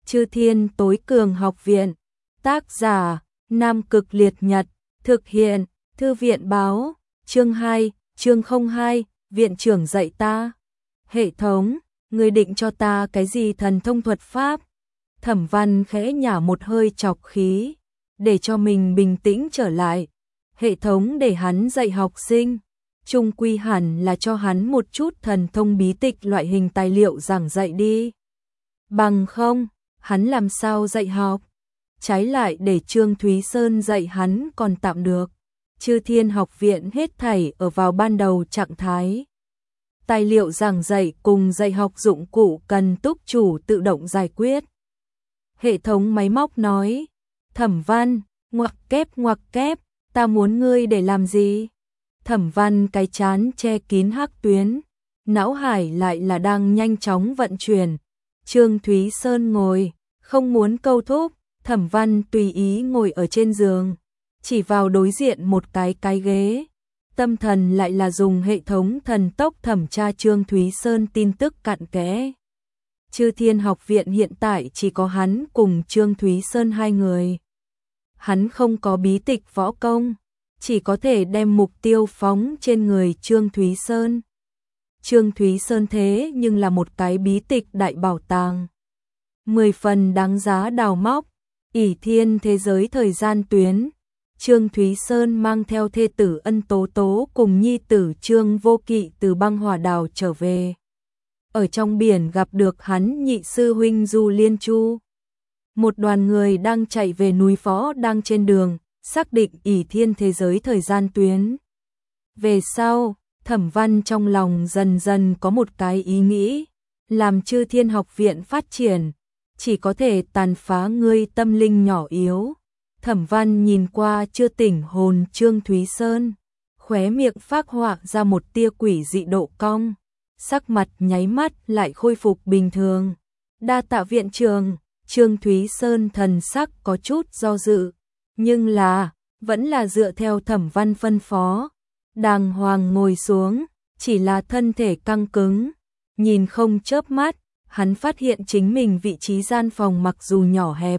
Chư Thiên Tối Cường Học Viện. Tác giả: Nam Cực Liệt Nhật. Thực hiện: Thư viện báo. Chương 2, chương 02, viện trưởng dạy ta. Hệ thống, người định cho ta cái gì thần thông thuật pháp? Thẩm Văn khẽ nhả một hơi trọc khí, để cho mình bình tĩnh trở lại. Hệ thống để hắn dạy học sinh, chung quy hẳn là cho hắn một chút thần thông bí tịch loại hình tài liệu giảng dạy đi. Bằng không, hắn làm sao dạy học? Trái lại để Trương Thúy Sơn dạy hắn còn tạm được. Chư Thiên Học Viện hết thảy ở vào ban đầu trạng thái. Tài liệu giảng dạy cùng dạy học dụng cụ cần túc chủ tự động giải quyết. Hệ thống máy móc nói, Thẩm Văn, ngoặc kép, ta muốn ngươi để làm gì? Thẩm Văn cái chán che kín hắc tuyến, não hải lại là đang nhanh chóng vận chuyển. Trương Thúy Sơn ngồi, không muốn câu thúc, Thẩm Văn tùy ý ngồi ở trên giường, chỉ vào đối diện một cái ghế. Tâm thần lại là dùng hệ thống thần tốc thẩm tra Trương Thúy Sơn tin tức cặn kẽ. Chư Thiên Học Viện hiện tại chỉ có hắn cùng Trương Thúy Sơn hai người. Hắn không có bí tịch võ công, chỉ có thể đem mục tiêu phóng trên người Trương Thúy Sơn. Trương Thúy Sơn thế nhưng là một cái bí tịch đại bảo tàng, 10 phần đáng giá đào móc. Ỷ Thiên thế giới thời gian tuyến, Trương Thúy Sơn mang theo thê tử Ân Tố Tố cùng nhi tử Trương Vô Kỵ từ băng hỏa đảo trở về. Ở trong biển gặp được hắn nhị sư huynh Du Liên Chu. Một đoàn người đang chạy về núi Phó đang trên đường, xác định Ỷ Thiên thế giới thời gian tuyến. Về sau, Thẩm Văn trong lòng dần dần có một cái ý nghĩ, làm Chư Thiên Học Viện phát triển, chỉ có thể tàn phá ngươi tâm linh nhỏ yếu. Thẩm Văn nhìn qua chưa tỉnh hồn Trương Thúy Sơn, khóe miệng phác họa ra một tia quỷ dị độ cong, sắc mặt nháy mắt lại khôi phục bình thường. Đa tạ viện trưởng. Trương Thúy Sơn thần sắc có chút do dự, nhưng vẫn là dựa theo Thẩm Văn phân phó, đàng hoàng ngồi xuống, chỉ là thân thể căng cứng, nhìn không chớp mắt. Hắn phát hiện chính mình vị trí gian phòng mặc dù nhỏ hẹp,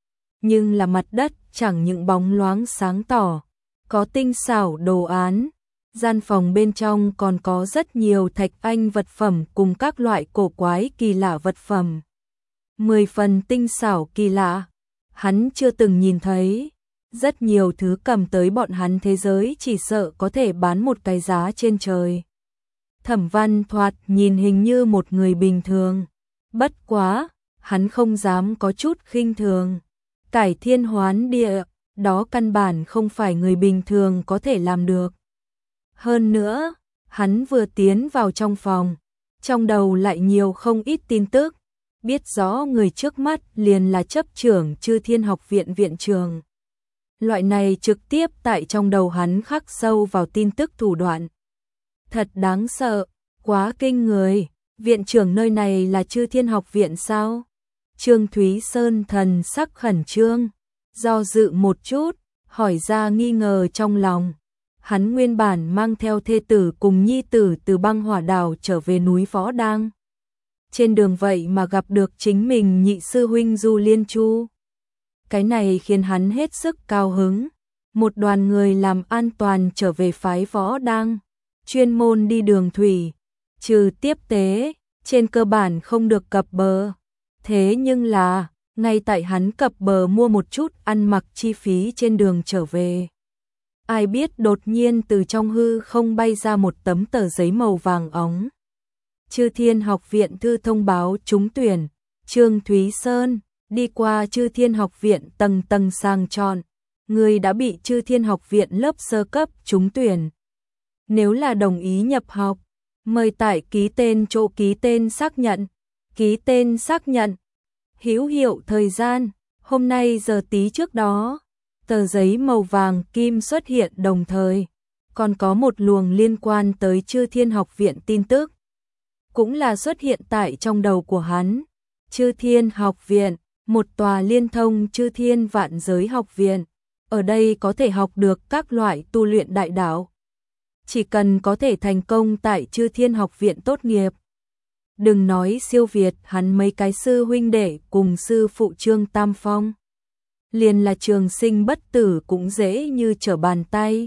nhưng là mặt đất chẳng những bóng loáng sáng tỏ, có tinh xảo đồ án. Gian phòng bên trong còn có rất nhiều thạch anh vật phẩm cùng các loại cổ quái kỳ lạ vật phẩm. 10 phần tinh xảo kỳ lạ, hắn chưa từng nhìn thấy. Rất nhiều thứ cầm tới bọn hắn thế giới chỉ sợ có thể bán một cái giá trên trời. Thẩm Văn thoạt nhìn hình như một người bình thường. Bất quá, hắn không dám có chút khinh thường. Cải thiên hoán địa, đó căn bản không phải người bình thường có thể làm được. Hơn nữa, hắn vừa tiến vào trong phòng, trong đầu lại nhiều không ít tin tức, biết rõ người trước mắt liền là chấp trưởng Chư Thiên Học Viện viện trưởng. Loại này trực tiếp tại trong đầu hắn khắc sâu vào tin tức thủ đoạn. Thật đáng sợ, quá kinh người. Viện trưởng nơi này là Chư Thiên Học Viện sao? Trương Thúy Sơn thần sắc khẩn trương, do dự một chút, hỏi ra nghi ngờ trong lòng. Hắn nguyên bản mang theo thê tử cùng nhi tử từ băng hỏa đảo trở về núi Võ Đang. Trên đường vậy mà gặp được chính mình nhị sư huynh Du Liên Chu. Cái này khiến hắn hết sức cao hứng. Một đoàn người làm an toàn trở về phái Võ Đang, chuyên môn đi đường thủy, trừ tiếp tế, trên cơ bản không được cập bờ. Thế nhưng là, ngay tại hắn cập bờ mua một chút ăn mặc chi phí trên đường trở về. Ai biết đột nhiên từ trong hư không bay ra một tấm tờ giấy màu vàng óng. Chư Thiên Học Viện thư thông báo trúng tuyển, Trương Thúy Sơn, đi qua Chư Thiên Học Viện tầng tầng sàng chọn. Người đã bị Chư Thiên Học Viện lớp sơ cấp trúng tuyển. Nếu là đồng ý nhập học, mời tại ký tên chỗ ký tên xác nhận. Ký tên xác nhận. Hữu hiệu thời gian, hôm nay giờ tí trước đó. Tờ giấy màu vàng kim xuất hiện đồng thời. Còn có một luồng liên quan tới Chư Thiên Học Viện tin tức. Cũng là xuất hiện tại trong đầu của hắn. Chư Thiên Học Viện, một tòa liên thông Chư Thiên vạn giới học viện. Ở đây có thể học được các loại tu luyện đại đạo. Chỉ cần có thể thành công tại Chư Thiên Học Viện tốt nghiệp, Đừng nói siêu việt hắn mấy cái sư huynh đệ cùng sư phụ Trương Tam Phong. Liền là trường sinh bất tử cũng dễ như trở bàn tay.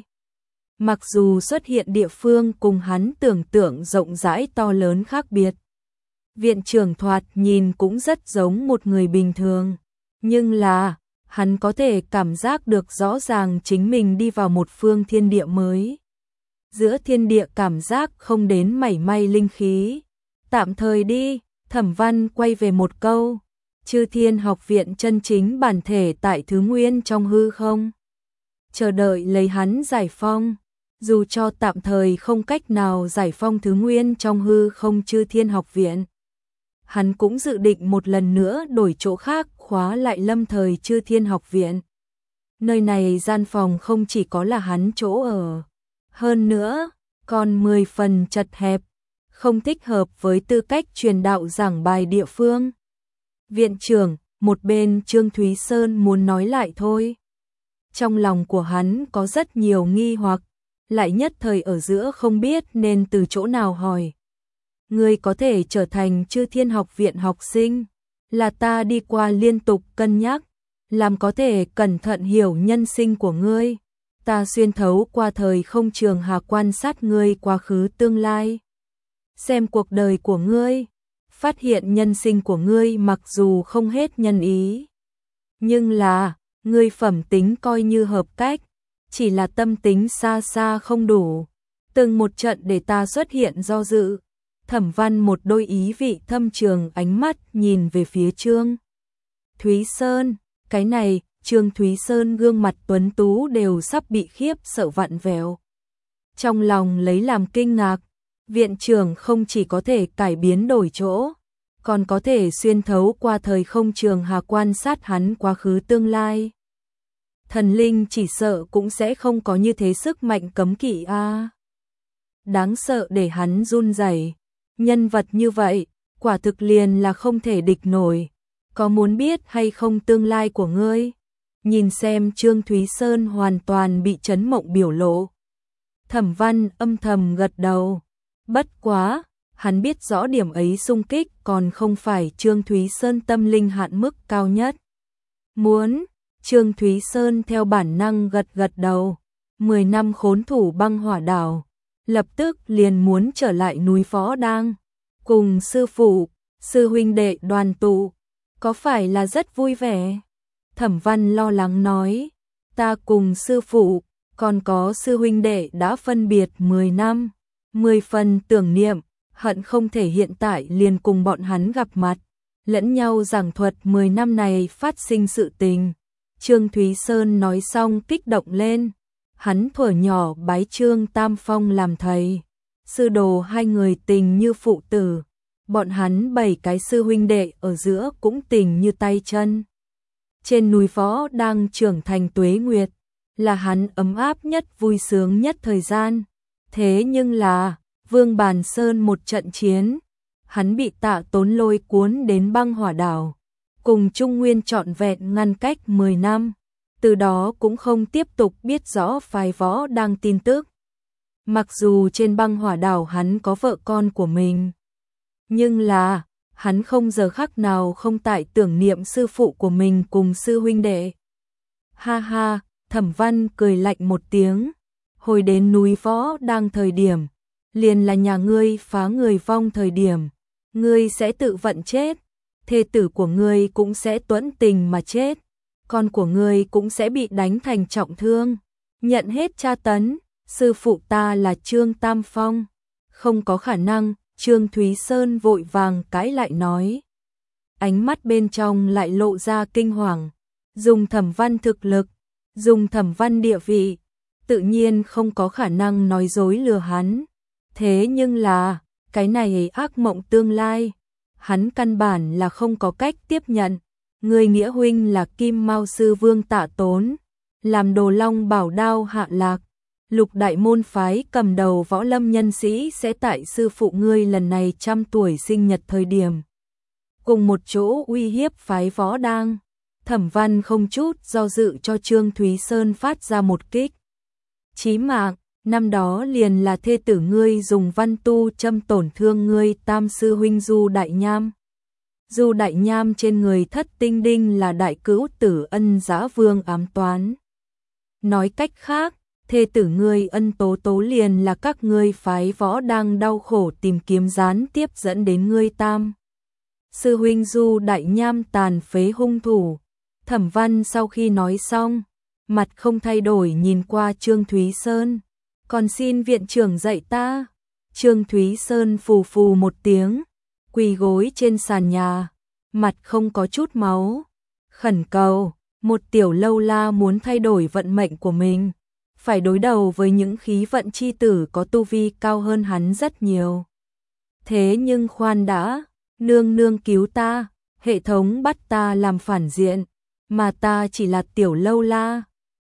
Mặc dù xuất hiện địa phương cùng hắn tưởng tượng rộng rãi to lớn khác biệt. Viện trưởng thoạt nhìn cũng rất giống một người bình thường. Nhưng là, hắn có thể cảm giác được rõ ràng chính mình đi vào một phương thiên địa mới. Giữa thiên địa cảm giác không đến mảy may linh khí. Tạm thời đi, Thẩm Văn quay về một câu. Chư Thiên Học Viện chân chính bản thể tại thứ nguyên trong hư không. Chờ đợi lấy hắn giải phong. Dù cho tạm thời không cách nào giải phong thứ nguyên trong hư không Chư Thiên Học Viện. Hắn cũng dự định một lần nữa đổi chỗ khác khóa lại lâm thời Chư Thiên Học Viện. Nơi này gian phòng không chỉ có là hắn chỗ ở. Hơn nữa, còn 10 phần chật hẹp. Không thích hợp với tư cách truyền đạo giảng bài địa phương. Viện trưởng, một bên Trương Thúy Sơn muốn nói lại thôi. Trong lòng của hắn có rất nhiều nghi hoặc, lại nhất thời ở giữa không biết nên từ chỗ nào hỏi. Ngươi có thể trở thành Chư Thiên Học Viện học sinh, là ta đi qua liên tục cân nhắc, làm có thể cẩn thận hiểu nhân sinh của ngươi. Ta xuyên thấu qua thời không trường hà quan sát ngươi quá khứ tương lai. Xem cuộc đời của ngươi, phát hiện nhân sinh của ngươi mặc dù không hết nhân ý. Nhưng là, ngươi phẩm tính coi như hợp cách, chỉ là tâm tính xa xa không đủ. Từng một trận để ta xuất hiện do dự. Thẩm Văn một đôi ý vị thâm trường ánh mắt nhìn về phía Trương Thúy Sơn. Cái này, Trương Thúy Sơn gương mặt tuấn tú đều sắp bị khiếp sợ vặn vẹo. Trong lòng lấy làm kinh ngạc, viện trưởng không chỉ có thể cải biến đổi chỗ, còn có thể xuyên thấu qua thời không trường hà quan sát hắn quá khứ tương lai. Thần linh chỉ sợ cũng sẽ không có như thế sức mạnh cấm kỵ a. Đáng sợ để hắn run rẩy. Nhân vật như vậy, quả thực liền là không thể địch nổi. Có muốn biết hay không tương lai của ngươi? Nhìn xem Trương Thúy Sơn hoàn toàn bị chấn mộng biểu lộ. Thẩm Văn âm thầm gật đầu. Bất quá, hắn biết rõ điểm ấy xung kích còn không phải Trương Thúy Sơn tâm linh hạn mức cao nhất. Muốn, Trương Thúy Sơn theo bản năng gật gật đầu. 10 năm khốn thủ băng hỏa đảo, lập tức liền muốn trở lại núi Võ Đang, cùng sư phụ, sư huynh đệ đoàn tụ, có phải là rất vui vẻ? Thẩm Văn lo lắng nói, ta cùng sư phụ, còn có sư huynh đệ đã phân biệt 10 năm, 10 phần tưởng niệm, hận không thể hiện tại liền cùng bọn hắn gặp mặt, lẫn nhau giảng thuật 10 năm này phát sinh sự tình. Trương Thúy Sơn nói xong kích động lên. Hắn thuở nhỏ bái Trương Tam Phong làm thầy, sư đồ hai người tình như phụ tử, bọn hắn 7 cái sư huynh đệ ở giữa cũng tình như tay chân. Trên núi Võ đang trưởng thành tuế nguyệt, là hắn ấm áp nhất vui sướng nhất thời gian. Thế nhưng là, Vương Bàn Sơn một trận chiến, hắn bị Tạ Tốn Lôi cuốn đến băng hỏa đảo, cùng Trung Nguyên trọn vẹn ngăn cách 10 năm. Từ đó cũng không tiếp tục biết rõ phái Võ Đang tin tức. Mặc dù trên băng hỏa đảo hắn có vợ con của mình, nhưng là, hắn không giờ khắc nào không tại tưởng niệm sư phụ của mình cùng sư huynh đệ. Ha ha, Thẩm Văn cười lạnh một tiếng, hồi đến núi Võ Đang thời điểm, liền là nhà ngươi phá người vong thời điểm, ngươi sẽ tự vận chết, thê tử của ngươi cũng sẽ tuẫn tình mà chết. Con của ngươi cũng sẽ bị đánh thành trọng thương, nhận hết tra tấn, sư phụ ta là Trương Tam Phong. Không có khả năng, Trương Thúy Sơn vội vàng cãi lại nói. Ánh mắt bên trong lại lộ ra kinh hoàng, dùng Thẩm Văn thực lực, dùng Thẩm Văn địa vị, tự nhiên không có khả năng nói dối lừa hắn. Thế nhưng là, cái này ác mộng tương lai, hắn căn bản là không có cách tiếp nhận. Người nghĩa huynh là Kim Mao sư Vương Tạ Tốn, làm Đồ Long Bảo Đao hạ lạc, Lục đại môn phái cầm đầu võ lâm nhân sĩ sẽ tại sư phụ ngươi lần này 100 tuổi sinh nhật thời điểm, cùng một chỗ uy hiếp phái Võ Đang. Thẩm Văn không chút do dự cho Trương Thúy Sơn phát ra một kích chí mạng, năm đó liền là thê tử ngươi dùng văn tu châm tổn thương ngươi tam sư huynh Du Đại Nham. Du Đại Nham trên người Thất Tinh Đinh là đại cữu tử Ân Dã Vương ám toán. Nói cách khác, thê tử ngươi Ân Tố Tố liền là các ngươi phái võ đang đau khổ tìm kiếm gián tiếp dẫn đến ngươi tam. Sư huynh Du Đại Nham tàn phế hung thủ. Thẩm Văn sau khi nói xong, mặt không thay đổi nhìn qua Trương Thúy Sơn. Còn xin viện trưởng dạy ta. Trương Thúy Sơn phù phù một tiếng, quỳ gối trên sàn nhà, mặt không có chút máu. Khẩn cầu, một tiểu lâu la muốn thay đổi vận mệnh của mình, phải đối đầu với những khí vận chi tử có tu vi cao hơn hắn rất nhiều. Thế nhưng khoan đã, nương nương cứu ta, hệ thống bắt ta làm phản diện, mà ta chỉ là tiểu lâu la.